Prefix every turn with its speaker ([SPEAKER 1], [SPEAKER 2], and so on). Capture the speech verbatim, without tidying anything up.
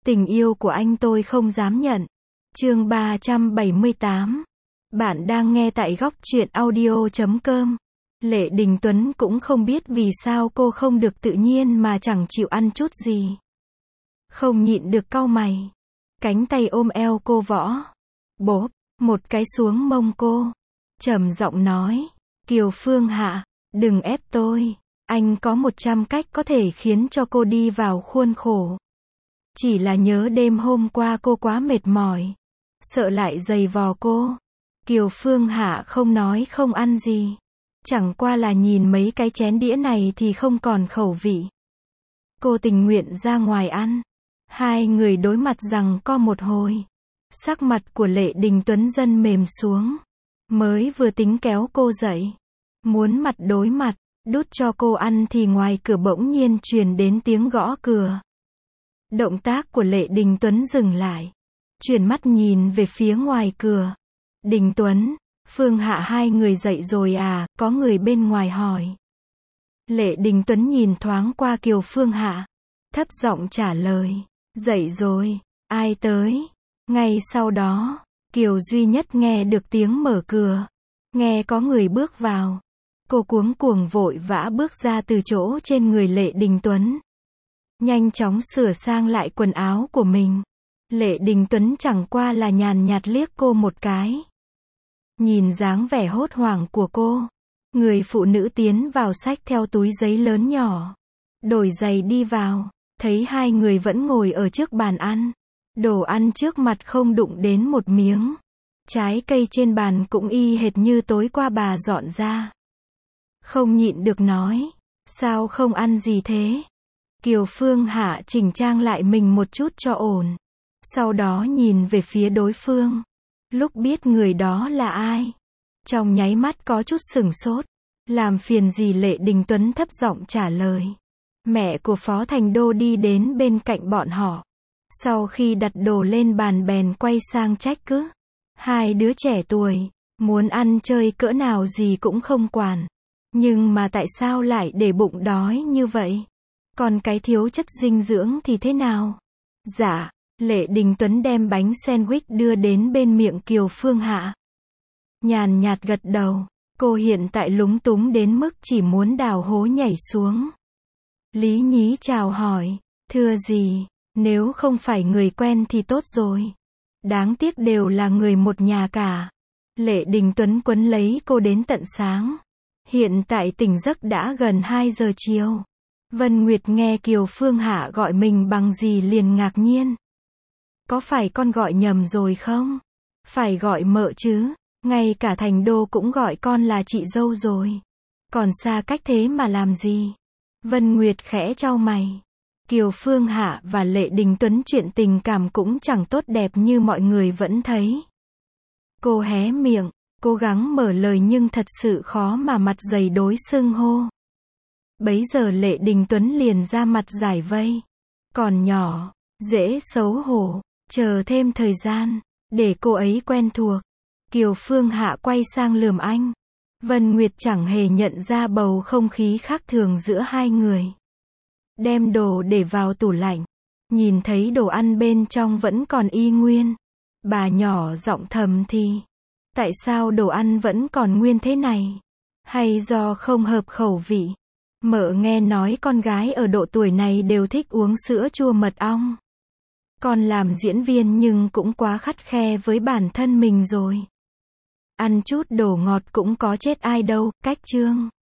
[SPEAKER 1] Tình yêu của anh tôi không dám nhận. Chương ba trăm bảy mươi tám. Bạn đang nghe tại góc truyện audio chấm com. Lệ Đình Tuấn cũng không biết vì sao cô không được tự nhiên mà chẳng chịu ăn chút gì. Không nhịn được cau mày. Cánh tay ôm eo cô võ. Bốp, một cái xuống mông cô. Trầm giọng nói, Kiều Phương Hạ, đừng ép tôi. Anh có một trăm cách có thể khiến cho cô đi vào khuôn khổ. Chỉ là nhớ đêm hôm qua cô quá mệt mỏi. Sợ lại giày vò cô. Kiều Phương Hạ không nói không ăn gì. Chẳng qua là nhìn mấy cái chén đĩa này thì không còn khẩu vị. Cô tình nguyện ra ngoài ăn. Hai người đối mặt rằng co một hồi. Sắc mặt của Lệ Đình Tuấn dần mềm xuống. Mới vừa tính kéo cô dậy. Muốn mặt đối mặt, đút cho cô ăn thì ngoài cửa bỗng nhiên truyền đến tiếng gõ cửa. Động tác của Lệ Đình Tuấn dừng lại. Chuyển mắt nhìn về phía ngoài cửa. Đình Tuấn, Phương Hạ hai người dậy rồi à, có người bên ngoài hỏi. Lệ Đình Tuấn nhìn thoáng qua Kiều Phương Hạ. Thấp giọng trả lời, dậy rồi, ai tới? Ngay sau đó, Kiều duy nhất nghe được tiếng mở cửa. Nghe có người bước vào. Cô cuống cuồng vội vã bước ra từ chỗ trên người Lệ Đình Tuấn. Nhanh chóng sửa sang lại quần áo của mình. Lệ Đình Tuấn chẳng qua là nhàn nhạt liếc cô một cái. Nhìn dáng vẻ hốt hoảng của cô. Người phụ nữ tiến vào xách theo túi giấy lớn nhỏ. Đổi giày đi vào. Thấy hai người vẫn ngồi ở trước bàn ăn. Đồ ăn trước mặt không đụng đến một miếng. Trái cây trên bàn cũng y hệt như tối qua bà dọn ra. Không nhịn được nói. Sao không ăn gì thế? Kiều Phương Hạ chỉnh trang lại mình một chút cho ổn. Sau đó nhìn về phía đối phương. Lúc biết người đó là ai. Trong nháy mắt có chút sửng sốt. Làm phiền gì? Lệ Đình Tuấn thấp giọng trả lời. Mẹ của Phó Thành Đô đi đến bên cạnh bọn họ. Sau khi đặt đồ lên bàn bèn quay sang trách cứ. Hai đứa trẻ tuổi, muốn ăn chơi cỡ nào gì cũng không quản. Nhưng mà tại sao lại để bụng đói như vậy? Còn cái thiếu chất dinh dưỡng thì thế nào? Dạ, Lệ Đình Tuấn đem bánh sandwich đưa đến bên miệng Kiều Phương Hạ. Nhàn nhạt gật đầu, cô hiện tại lúng túng đến mức chỉ muốn đào hố nhảy xuống. Lý Nhí chào hỏi, thưa gì, nếu không phải người quen thì tốt rồi. Đáng tiếc đều là người một nhà cả. Lệ Đình Tuấn quấn lấy cô đến tận sáng. Hiện tại tỉnh giấc đã gần hai giờ chiều. Vân Nguyệt nghe Kiều Phương Hạ gọi mình bằng gì liền ngạc nhiên. Có phải con gọi nhầm rồi không? Phải gọi mợ chứ, ngay cả Thành Đô cũng gọi con là chị dâu rồi. Còn xa cách thế mà làm gì? Vân Nguyệt khẽ chau mày. Kiều Phương Hạ và Lệ Đình Tuấn chuyện tình cảm cũng chẳng tốt đẹp như mọi người vẫn thấy. Cô hé miệng, cố gắng mở lời nhưng thật sự khó mà mặt dày đối xưng hô. Bấy giờ Lệ Đình Tuấn liền ra mặt giải vây. Còn nhỏ, dễ xấu hổ, chờ thêm thời gian, để cô ấy quen thuộc. Kiều Phương Hạ quay sang lườm anh. Vân Nguyệt chẳng hề nhận ra bầu không khí khác thường giữa hai người. Đem đồ để vào tủ lạnh. Nhìn thấy đồ ăn bên trong vẫn còn y nguyên. Bà nhỏ giọng thầm thì. Tại sao đồ ăn vẫn còn nguyên thế này? Hay do không hợp khẩu vị? Mợ nghe nói con gái ở độ tuổi này đều thích uống sữa chua mật ong. Con làm diễn viên nhưng cũng quá khắt khe với bản thân mình rồi. Ăn chút đồ ngọt cũng có chết ai đâu, cách chương.